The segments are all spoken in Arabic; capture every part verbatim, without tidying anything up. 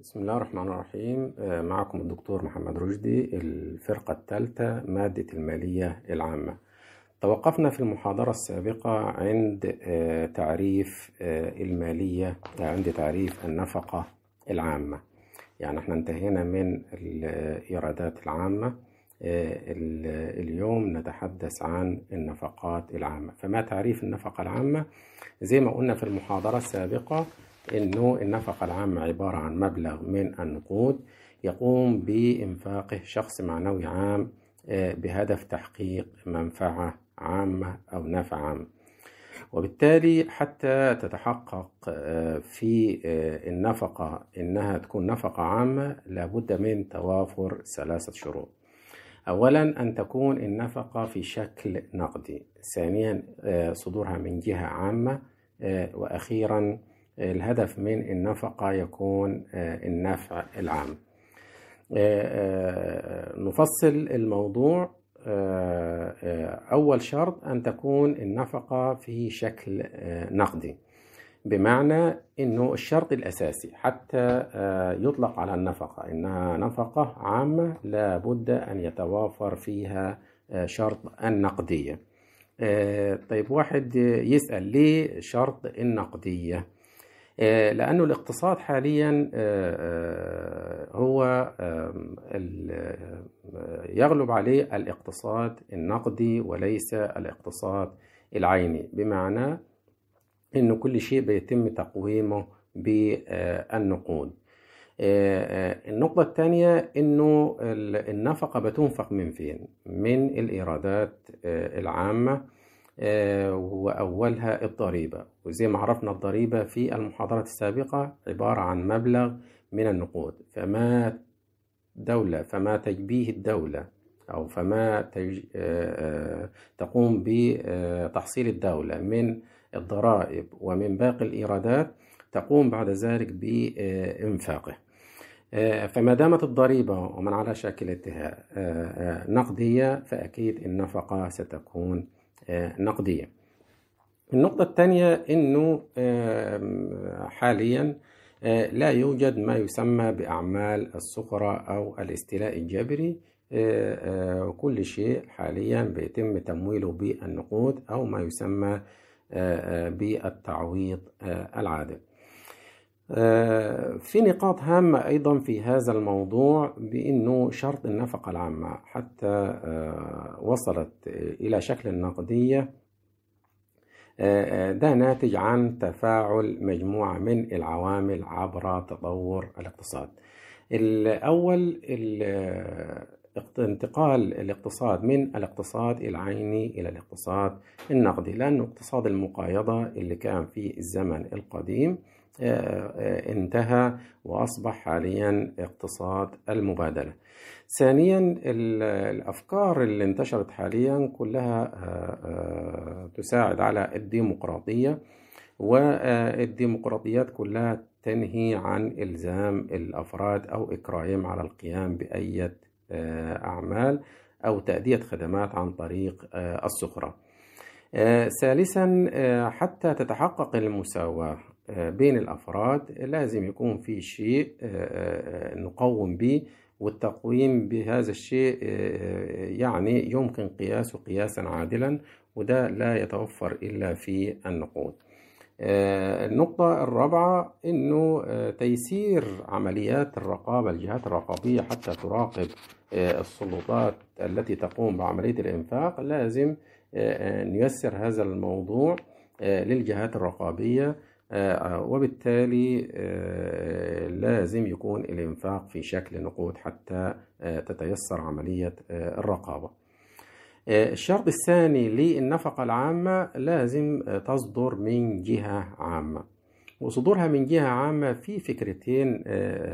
بسم الله الرحمن الرحيم. معكم الدكتور محمد رشدي، الفرقة الثالثة مادة المالية العامة. توقفنا في المحاضرة السابقة عند تعريف المالية، عند تعريف النفقة العامة. يعني احنا انتهينا من الإيرادات العامة. اليوم نتحدث عن النفقات العامة. فما تعريف النفقة العامة؟ زي ما قلنا في المحاضرة السابقة إنه النفقة العامة عبارة عن مبلغ من النقود يقوم بإنفاقه شخص معنوي عام بهدف تحقيق منفعة عامة أو نفع عام. وبالتالي حتى تتحقق في النفقة إنها تكون نفقة عامة لابد من توافر ثلاثة شروط. أولا أن تكون النفقة في شكل نقدي، ثانيا صدورها من جهة عامة، وأخيرا الهدف من النفقة يكون النفع العام. نفصل الموضوع. أول شرط أن تكون النفقة في شكل نقدي، بمعنى أنه الشرط الأساسي حتى يطلق على النفقة إنها نفقة عامة لابد أن يتوافر فيها شرط النقدية. طيب، واحد يسأل ليه شرط النقدية؟ لأنه الاقتصاد حاليا هو يغلب عليه الاقتصاد النقدي وليس الاقتصاد العيني، بمعنى إنه كل شيء بيتم تقويمه بالنقود. النقطة الثانية إنه النفقة بتنفق من فين؟ من الإيرادات العامة، وأولها الضريبة. وزي ما عرفنا الضريبة في المحاضرات السابقة عبارة عن مبلغ من النقود، فما دولة فما تجبيه الدولة أو فما تج... تقوم بتحصيل الدولة من الضرائب ومن باقي الإيرادات تقوم بعد ذلك بإنفاقه. فما دامت الضريبة ومن على شاكلتها نقدية فأكيد النفقة ستكون نقدية. النقطة الثانية إنه حاليا لا يوجد ما يسمى بأعمال السخرة أو الاستيلاء الجبري. كل شيء حاليا بيتم تمويله بالنقود أو ما يسمى بالتعويض العادل. في نقاط هامة أيضا في هذا الموضوع، بأنه شرط النفقة العامة حتى وصلت إلى شكل النقدية ده ناتج عن تفاعل مجموعة من العوامل عبر تطور الاقتصاد. الأول انتقال الاقتصاد من الاقتصاد العيني إلى الاقتصاد النقدي، لأنه اقتصاد المقايضة اللي كان في الزمن القديم انتهى وأصبح حاليا اقتصاد المبادلة. ثانيا، الأفكار اللي انتشرت حاليا كلها تساعد على الديمقراطية، والديمقراطيات كلها تنهي عن إلزام الأفراد أو إكراههم على القيام بأي أعمال أو تأدية خدمات عن طريق السخرة. ثالثا، حتى تتحقق المساواة بين الأفراد لازم يكون في شيء نقوم به، والتقويم بهذا الشيء يعني يمكن قياسه قياسا عادلا، وده لا يتوفر إلا في النقود. النقطة الرابعة إنه تيسير عمليات الرقابة، الجهات الرقابية حتى تراقب السلطات التي تقوم بعملية الإنفاق، لازم نيسر هذا الموضوع للجهات الرقابية، وبالتالي لازم يكون الإنفاق في شكل نقود حتى تتيسر عملية الرقابة. الشرط الثاني للنفقة العامة لازم تصدر من جهة عامة، وصدورها من جهة عامة في فكرتين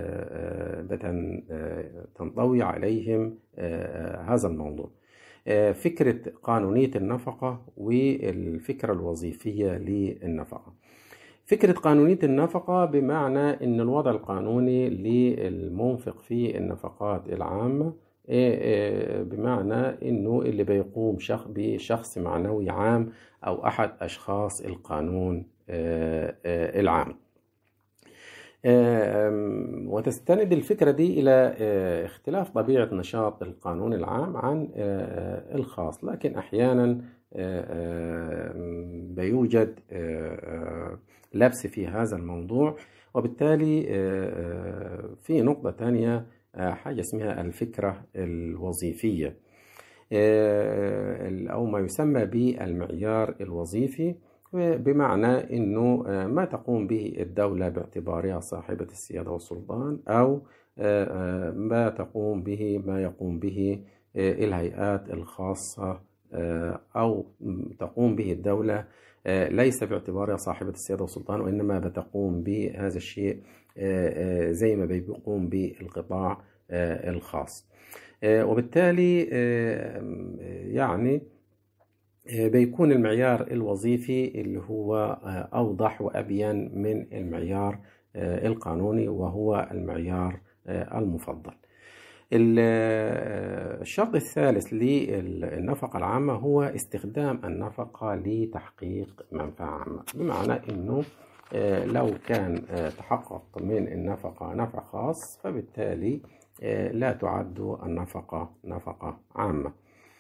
تنطوي عليهم هذا الموضوع: فكرة قانونية النفقة والفكرة الوظيفية للنفقة. فكرة قانونية النفقة بمعنى أن الوضع القانوني للمنفق في النفقات العامة، بمعنى أنه اللي بيقوم شخص بشخص معنوي عام أو أحد أشخاص القانون العام. وتستند الفكرة دي إلى اختلاف طبيعة نشاط القانون العام عن الخاص، لكن أحيانا بيوجد لبس في هذا الموضوع. وبالتالي في نقطة تانية حاجة اسمها الفكرة الوظيفية أو ما يسمى بالمعيار الوظيفي، بمعنى أنه ما تقوم به الدولة باعتبارها صاحبة السيادة والسلطان، أو ما تقوم به ما يقوم به الهيئات الخاصة، أو تقوم به الدولة ليس باعتبارها صاحبة السيادة والسلطان، وإنما بتقوم بهذا الشيء زي ما بيقوم بالقطاع الخاص. وبالتالي يعني بيكون المعيار الوظيفي اللي هو أوضح وأبين من المعيار القانوني، وهو المعيار المفضل. الشرط الثالث للنفقة العامة هو استخدام النفقة لتحقيق منفعة عامة، بمعنى أنه لو كان تحقق من النفقة نفع خاص فبالتالي لا تعد النفقة نفقة عامة.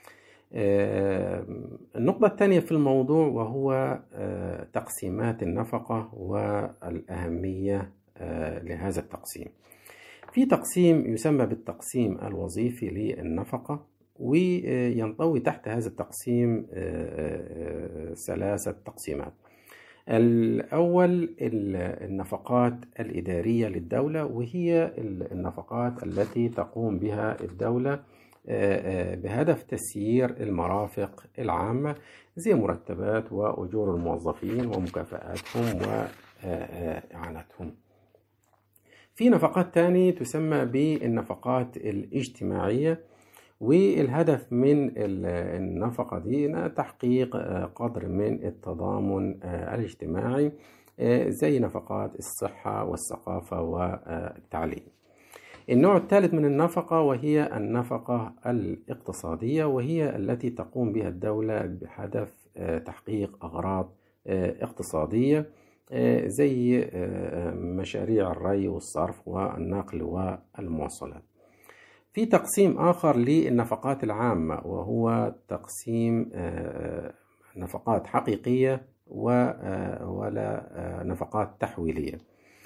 النقطة الثانية في الموضوع وهو تقسيمات النفقة والأهمية لهذا التقسيم. في تقسيم يسمى بالتقسيم الوظيفي للنفقة، وينطوي تحت هذا التقسيم ثلاثة تقسيمات. الأول النفقات الإدارية للدولة، وهي النفقات التي تقوم بها الدولة بهدف تسيير المرافق العامة زي مرتبات وأجور الموظفين ومكافآتهم وإعانتهم. في نفقات تانية تسمى بالنفقات الاجتماعية، والهدف من النفقة دي تحقيق قدر من التضامن الاجتماعي زي نفقات الصحة والثقافة والتعليم. النوع الثالث من النفقة وهي النفقة الاقتصادية، وهي التي تقوم بها الدولة بهدف تحقيق أغراض اقتصادية زي مشاريع الري والصرف والنقل والمواصلات. في تقسيم آخر للنفقات العامة، وهو تقسيم نفقات حقيقية ولا نفقات تحويلية.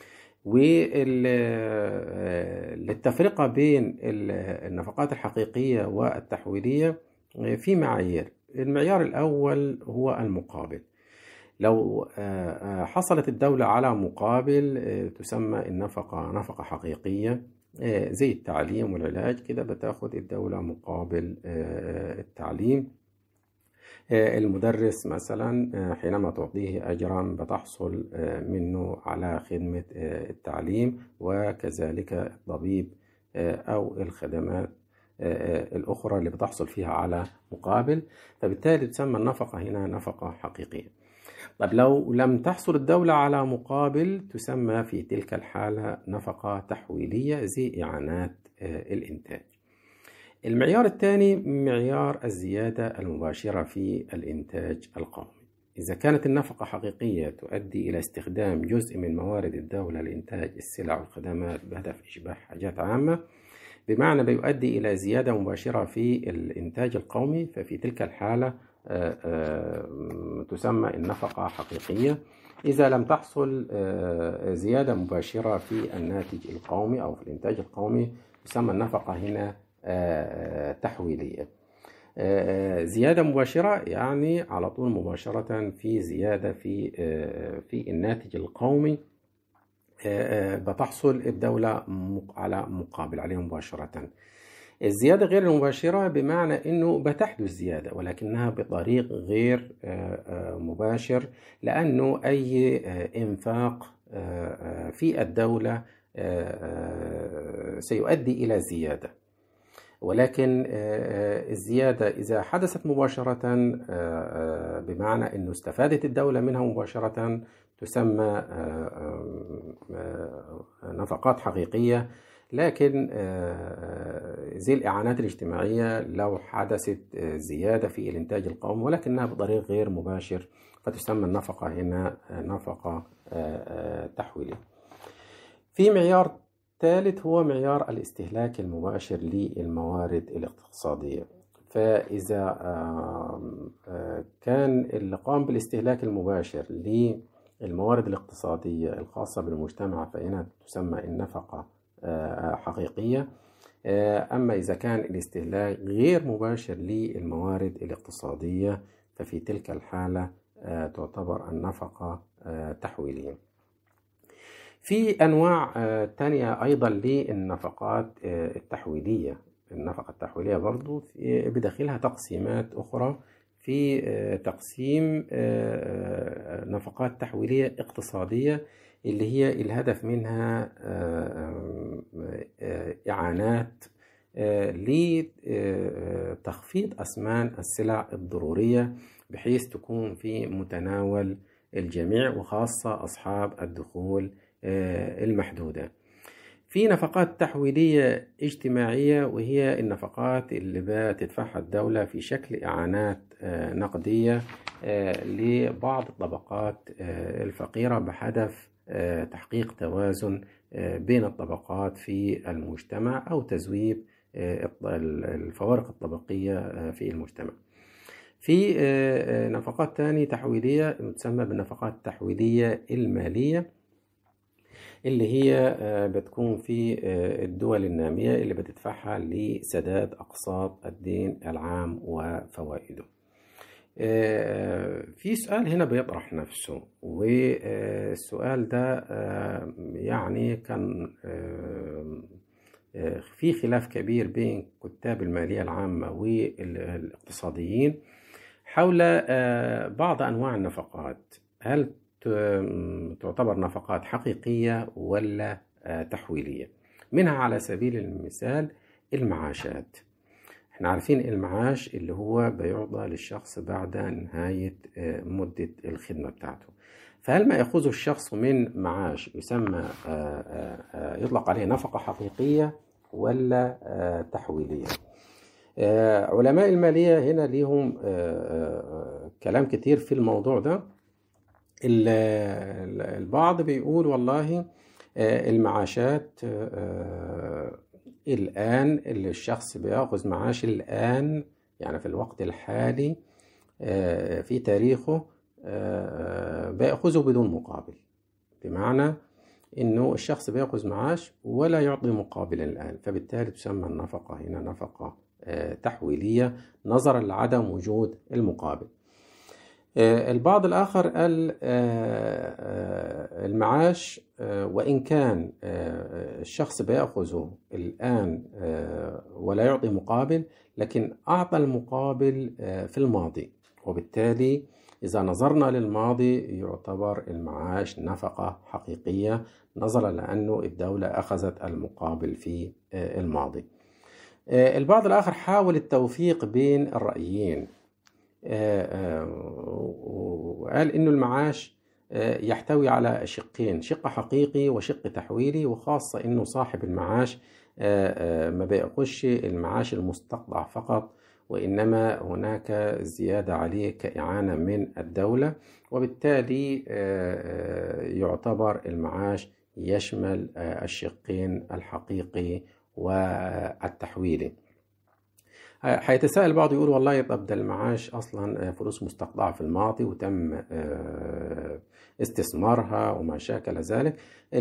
وللتفرقة بين النفقات الحقيقية والتحويلية في معايير. المعيار الأول هو المقابل. لو حصلت الدولة على مقابل تسمى النفقة نفقة حقيقية زي التعليم والعلاج، كده بتاخد الدولة مقابل التعليم. المدرس مثلا حينما تعطيه أجرا بتحصل منه على خدمة التعليم، وكذلك الطبيب أو الخدمات الأخرى اللي بتحصل فيها على مقابل، فبالتالي تسمى النفقة هنا نفقة حقيقية. طب لو لم تحصل الدولة على مقابل تسمى في تلك الحالة نفقة تحويلية زي إعانات الإنتاج. المعيار الثاني معيار الزيادة المباشرة في الإنتاج القومي. إذا كانت النفقة حقيقية تؤدي إلى استخدام جزء من موارد الدولة لإنتاج السلع والخدمات بهدف إشباع حاجات عامة، بمعنى بيؤدي إلى زيادة مباشرة في الإنتاج القومي، ففي تلك الحالة تسمى النفقة حقيقية. إذا لم تحصل زيادة مباشرة في الناتج القومي أو في الإنتاج القومي تسمى النفقة هنا تحويلية. زيادة مباشرة يعني على طول مباشرة في زيادة في في الناتج القومي بتحصل الدولة على مقابل عليه مباشرة. الزيادة غير المباشرة بمعنى أنه بتحدث زيادة ولكنها بطريق غير مباشر، لأنه أي إنفاق في الدولة سيؤدي إلى زيادة، ولكن الزيادة إذا حدثت مباشرة بمعنى أنه استفادت الدولة منها مباشرة تسمى نفقات حقيقية. لكن زي الإعانات الاجتماعية لو حدثت زيادة في الإنتاج القومي ولكنها بطريق غير مباشر فتسمى النفقة هنا نفقة تحويلية. في معيار ثالث هو معيار الاستهلاك المباشر للموارد الاقتصادية. فإذا كان اللي قام بالاستهلاك المباشر للموارد الاقتصادية الخاصة بالمجتمع فإنها تسمى النفقة حقيقية. أما إذا كان الاستهلاك غير مباشر للموارد الاقتصادية ففي تلك الحالة تعتبر النفقة تحويلية. في أنواع تانية أيضا للنفقات التحويلية. النفقة التحويلية برضو بداخلها تقسيمات أخرى، في تقسيم نفقات تحويلية اقتصادية اللي هي الهدف منها إعانات لتخفيض أثمان السلع الضرورية بحيث تكون في متناول الجميع وخاصة أصحاب الدخول المحدودة. في نفقات تحويلية اجتماعية وهي النفقات اللي بتدفعها الدولة في شكل إعانات نقدية لبعض الطبقات الفقيرة بهدف تحقيق توازن بين الطبقات في المجتمع أو تذويب الفوارق الطبقية في المجتمع. في نفقات تانية تحويلية تسمى بالنفقات التحويلية المالية اللي هي بتكون في الدول النامية اللي بتدفعها لسداد أقساط الدين العام وفوائده. في سؤال هنا بيطرح نفسه، والسؤال ده يعني كان في خلاف كبير بين كتاب المالية العامة والاقتصاديين حول بعض أنواع النفقات، هل تعتبر نفقات حقيقية ولا تحويلية. منها على سبيل المثال المعاشات. احنا عارفين المعاش اللي هو بيعطى للشخص بعد نهاية مدة الخدمة بتاعته، فهل ما يأخذه الشخص من معاش يسمى يطلق عليه نفقة حقيقية ولا تحويلية؟ علماء المالية هنا ليهم كلام كتير في الموضوع ده. البعض بيقول والله المعاشات الآن اللي الشخص بيأخذ معاش الآن يعني في الوقت الحالي في تاريخه بيأخذه بدون مقابل، بمعنى إنه الشخص بيأخذ معاش ولا يعطي مقابل الآن، فبالتالي تسمى النفقة هنا نفقة تحويلية نظرا لعدم وجود المقابل. البعض الآخر قال المعاش وإن كان الشخص بيأخذه الآن ولا يعطي مقابل لكن أعطى المقابل في الماضي، وبالتالي إذا نظرنا للماضي يعتبر المعاش نفقة حقيقية نظرا لأنه الدولة أخذت المقابل في الماضي. البعض الآخر حاول التوفيق بين الرأيين وقال إنه المعاش يحتوي على شقين، شق حقيقي وشق تحويلي، وخاصة إنه صاحب المعاش ما بيأخذش المعاش المستقطع فقط، وإنما هناك زيادة عليه كإعانة من الدولة، وبالتالي يعتبر المعاش يشمل الشقين الحقيقي والتحويلي. هيتساءل البعض يقول والله طب ده المعاش أصلا فلوس مستقطعة في الماضي وتم استثمارها وما شاكل ذلك.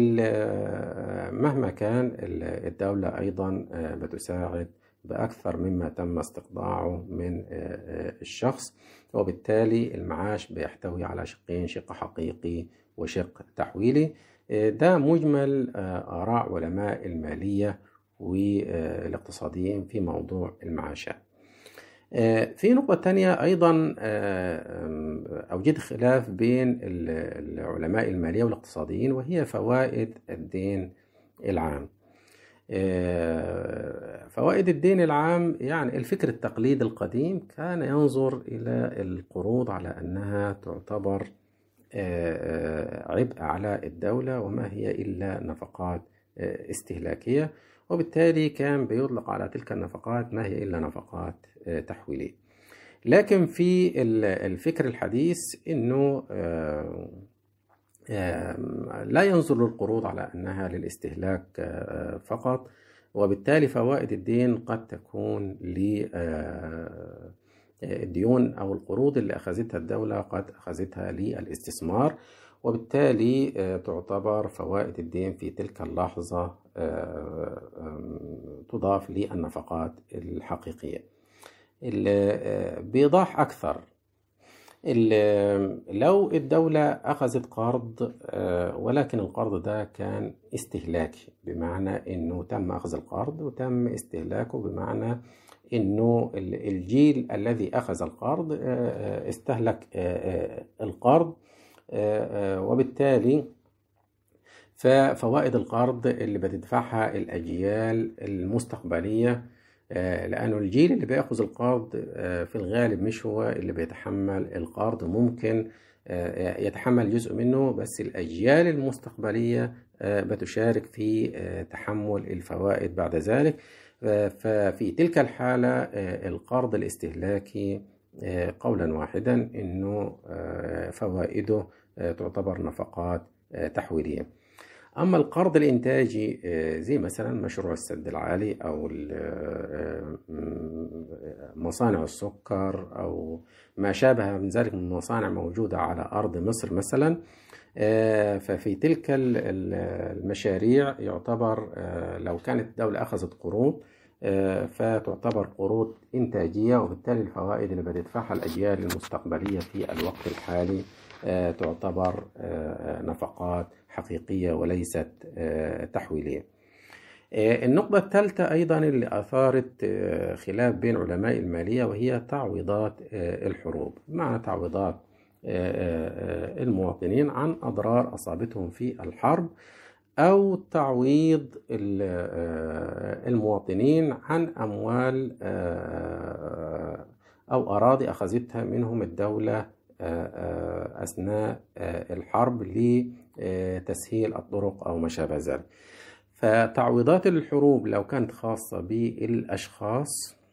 مهما كان الدولة أيضا بتساعد بأكثر مما تم استقطاعه من الشخص، وبالتالي المعاش بيحتوي على شقين، شق حقيقي وشق تحويلي. ده مجمل آراء علماء المالية والاقتصاديين في موضوع المعاشات. في نقطة تانية أيضا أوجد خلاف بين العلماء المالية والاقتصاديين، وهي فوائد الدين العام. فوائد الدين العام يعني الفكر التقليدي القديم كان ينظر إلى القروض على أنها تعتبر عبء على الدولة وما هي إلا نفقات استهلاكية، وبالتالي كان بيطلق على تلك النفقات ما هي إلا نفقات تحويلية. لكن في الفكر الحديث إنه لا ينظر للقروض على أنها للاستهلاك فقط، وبالتالي فوائد الدين قد تكون للديون أو القروض اللي أخذتها الدولة قد أخذتها للاستثمار، وبالتالي تعتبر فوائد الدين في تلك اللحظة تضاف للنفقات الحقيقية. بإيضاح أكثر، لو الدولة أخذت قرض ولكن القرض ده كان استهلاكي، بمعنى أنه تم أخذ القرض وتم استهلاكه، بمعنى أنه الجيل الذي أخذ القرض استهلك القرض، وبالتالي ففوائد القرض اللي بتدفعها الأجيال المستقبلية، لأنه الجيل اللي بيأخذ القرض في الغالب مش هو اللي بيتحمل القرض، ممكن يتحمل جزء منه، بس الأجيال المستقبلية بتشارك في تحمل الفوائد بعد ذلك. ففي تلك الحالة القرض الاستهلاكي قولا واحدا إنه فوائده تعتبر نفقات تحويلية. أما القرض الإنتاجي زي مثلا مشروع السد العالي أو مصانع السكر أو ما شابه من ذلك من مصانع موجودة على أرض مصر مثلا، ففي تلك المشاريع يعتبر لو كانت الدولة أخذت قروض فتعتبر قروض إنتاجية، وبالتالي الفوائد اللي بتدفعها الأجيال المستقبلية في الوقت الحالي تعتبر نفقات حقيقية وليست تحويلية. النقطة الثالثة أيضا اللي أثارت خلاف بين علماء المالية وهي تعويضات الحروب، بمعنى تعويضات المواطنين عن أضرار أصابتهم في الحرب، أو تعويض المواطنين عن أموال أو أراضي أخذتها منهم الدولة أثناء الحرب لتسهيل الطرق أو ما شابه ذلك. فتعويضات الحروب لو كانت خاصة بالأشخاص،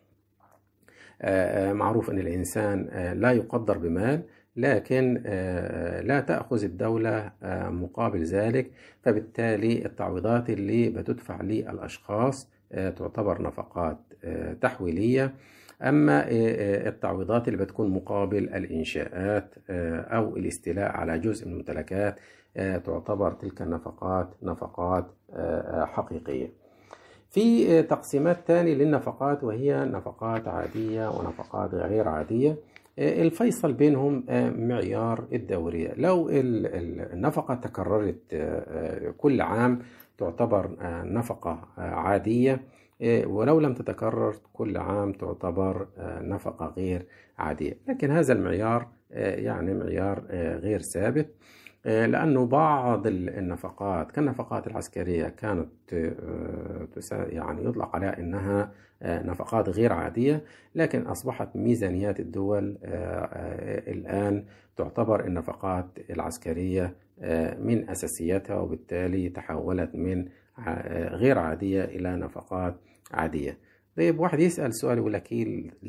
معروف أن الإنسان لا يقدر بمال، لكن لا تأخذ الدولة مقابل ذلك، فبالتالي التعويضات اللي بتدفع للأشخاص تعتبر نفقات تحويلية. أما التعويضات اللي بتكون مقابل الإنشاءات أو الاستيلاء على جزء من الممتلكات تعتبر تلك النفقات نفقات حقيقية. في تقسيمات تانية للنفقات وهي نفقات عادية ونفقات غير عادية، الفيصل بينهم معيار الدورية. لو النفقة تكررت كل عام تعتبر نفقة عادية، ولو لم تتكرر كل عام تعتبر نفقة غير عادية. لكن هذا المعيار يعني معيار غير ثابت، لأنه بعض النفقات كالنفقات العسكرية كانت يعني يطلق عليها أنها نفقات غير عادية، لكن أصبحت ميزانيات الدول الآن تعتبر النفقات العسكرية من أساسياتها، وبالتالي تحولت من غير عادية إلى نفقات عادية. طيب واحد يسأل سؤال يقول لك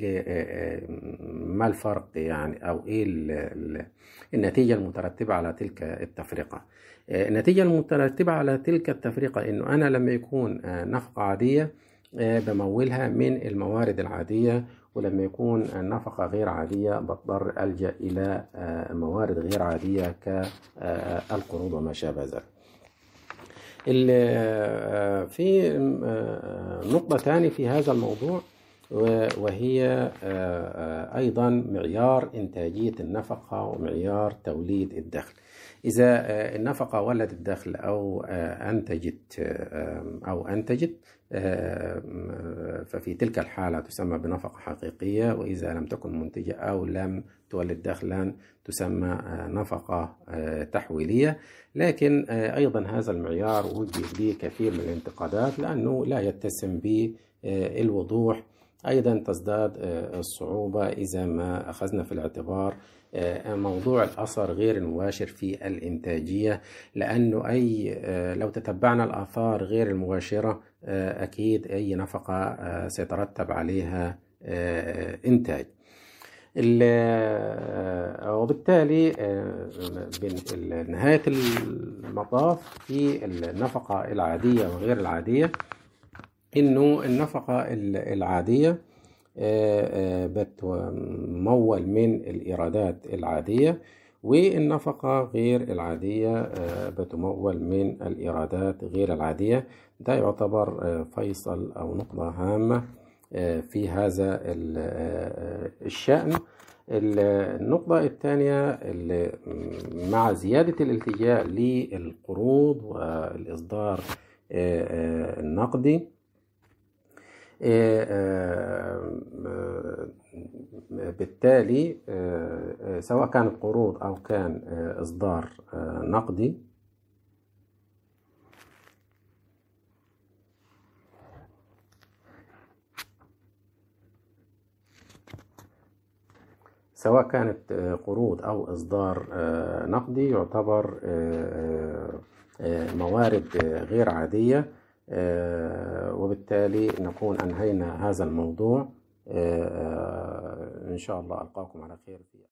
ما الفرق يعني، أو إيه النتيجة المترتبة على تلك التفرقة؟ النتيجة المترتبة على تلك التفرقة إنه أنا لما يكون نفقة عادية بمولها من الموارد العادية، ولما يكون نفقة غير عادية بضطر ألجأ إلى موارد غير عادية كالقروض وما شابه ذلك. في نقطة ثانية في هذا الموضوع وهي أيضا معيار إنتاجية النفقة ومعيار توليد الدخل. إذا النفقة ولدت الدخل أو أنتجت أو أنتجت ففي تلك الحالة تسمى بنفقة حقيقية، وإذا لم تكن منتجة أو لم تولد دخلا تسمى نفقة تحويلية. لكن أيضا هذا المعيار وجه به كثير من الانتقادات لأنه لا يتسم بالوضوح. أيضا تزداد الصعوبة إذا ما أخذنا في الاعتبار موضوع الأثر غير المباشر في الإنتاجية، لأنه أي لو تتبعنا الآثار غير المباشرة أكيد أي نفقة سيترتب عليها إنتاج. وبالتالي نهاية المطاف في النفقة العادية وغير العادية إنه النفقة العادية بتمول من الإيرادات العادية، والنفقة غير العادية بتمول من الإيرادات غير العادية. ده يعتبر فيصل أو نقطة هامة في هذا الشأن. النقطة الثانية، مع زيادة الالتجاء للقروض والإصدار النقدي، بالتالي سواء كانت قروض أو كان إصدار نقدي، سواء كانت قروض أو إصدار نقدي يعتبر موارد غير عادية، وبالتالي نكون أنهينا هذا الموضوع. إن شاء الله ألقاكم على خير.